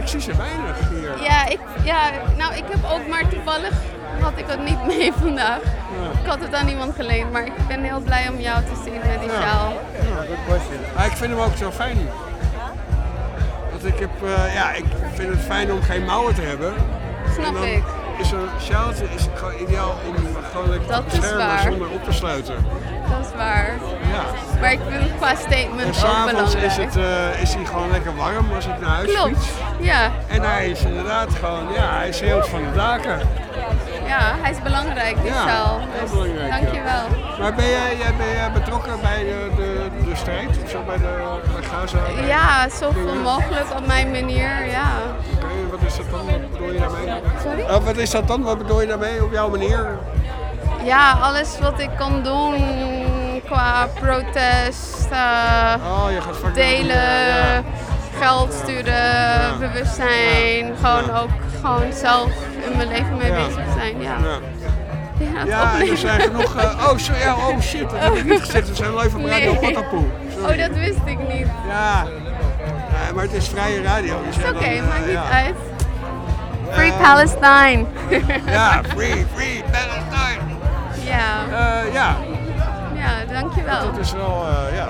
reacties zijn weinig hier. Ik heb ook maar toevallig had ik het niet mee vandaag. Ja. Ik had het aan iemand geleend, maar ik ben heel blij om jou te zien met die sjaal. Ja, good question. Ik vind hem ook zo fijn. Want ik vind het fijn om geen mouwen te hebben. Snap ik. Is een sjaaltje gewoon ideaal om gewoon lekker te beschermen zonder op te sluiten. Dat is waar. Ja. Maar ik vind het qua statement en ook belangrijk. is hij gewoon lekker warm als ik naar huis fiets. Ja. En hij is inderdaad gewoon, hij schreeuwt van de daken. Ja, hij is belangrijk, die sjaal. Dus belangrijk, dankjewel. Maar ben jij betrokken bij de strijd of zo, bij Gaza? Ja, zoveel mogelijk op mijn manier, ja. Oké, wat is dat dan? Wat bedoel je daarmee? Sorry? Wat is dat dan? Wat bedoel je daarmee op jouw manier? Ja, alles wat ik kan doen qua protest, je gaat delen, geld sturen, bewustzijn, gewoon gewoon zelf in mijn leven mee bezig zijn. Ja. Er zijn genoeg. Oh shit, dat heb ik niet gezegd. Er zijn live op Radio Patapoe. Oh, dat wist ik niet. Ja, maar het is vrije radio. Dus is oké, maakt niet uit. Free Palestine. Ja, free Palestine. Ja, dankjewel. Dat is wel,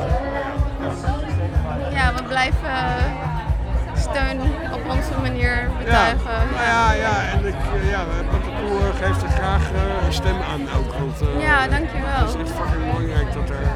Ja, we blijven steun op onze manier betuigen. En Patapoe geeft er graag een stem aan ook. Want, dankjewel. Het is echt fucking belangrijk dat er,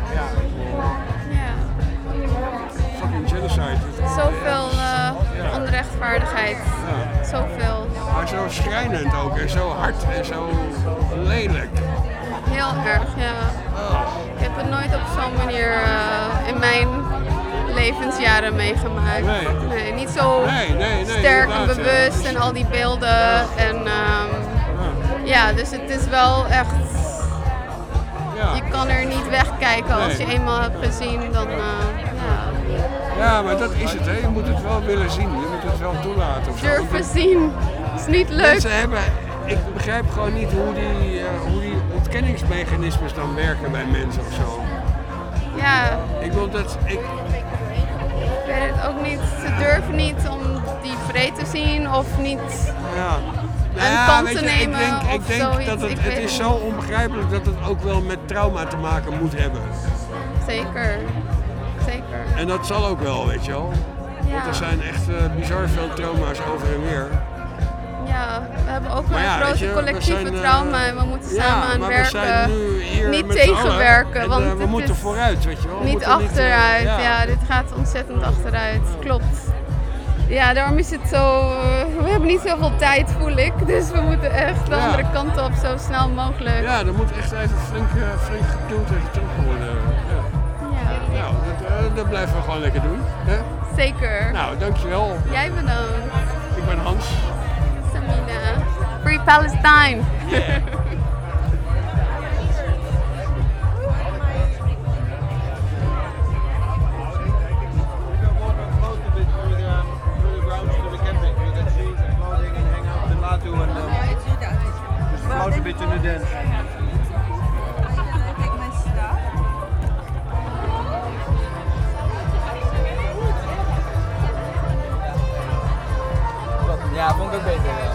fucking genocide. Zoveel onrechtvaardigheid. Ja. Zoveel. Maar zo schrijnend ook en zo hard en zo lelijk. Heel erg, ja. Oh. Ik heb het nooit op zo'n manier in mijn levensjaren meegemaakt. Nee, niet zo sterk en bewust en al die beelden. En dus het is wel echt... Je kan er niet wegkijken als je eenmaal hebt gezien, dan... Ja, maar dat is het, hè. Je moet het wel willen zien. Je moet het wel toelaten. Durven zien. Is niet leuk. Ik begrijp gewoon niet hoe die ontkenningsmechanismes dan werken bij mensen of zo. Ja. Ik wil dat... Ik weet het ook niet. Ze durven niet om die vreed te zien of niet een kant te nemen. Ik denk dat het is zo onbegrijpelijk dat het ook wel met trauma te maken moet hebben. Zeker. En dat zal ook wel, weet je wel. Ja. Want er zijn echt bizar veel trauma's over en weer. Ja, we hebben ook een grote collectieve trauma en we moeten samen aan werken. We zijn nu hier niet met tegenwerken, want we moeten vooruit, weet je wel. Niet achteruit, dit gaat ontzettend achteruit, klopt. Ja, daarom is het zo, we hebben niet zoveel tijd, voel ik. Dus we moeten echt de andere kant op, zo snel mogelijk. Ja, er moet echt even flink geduwd en getrokken worden. Dat blijven we gewoon lekker doen. Hè? Zeker. Nou, dankjewel. Jij bedankt. Ik ben Hans. Samina. Free Palestine. Yeah. Float a bit in the den. Ja, vond ik ook beter.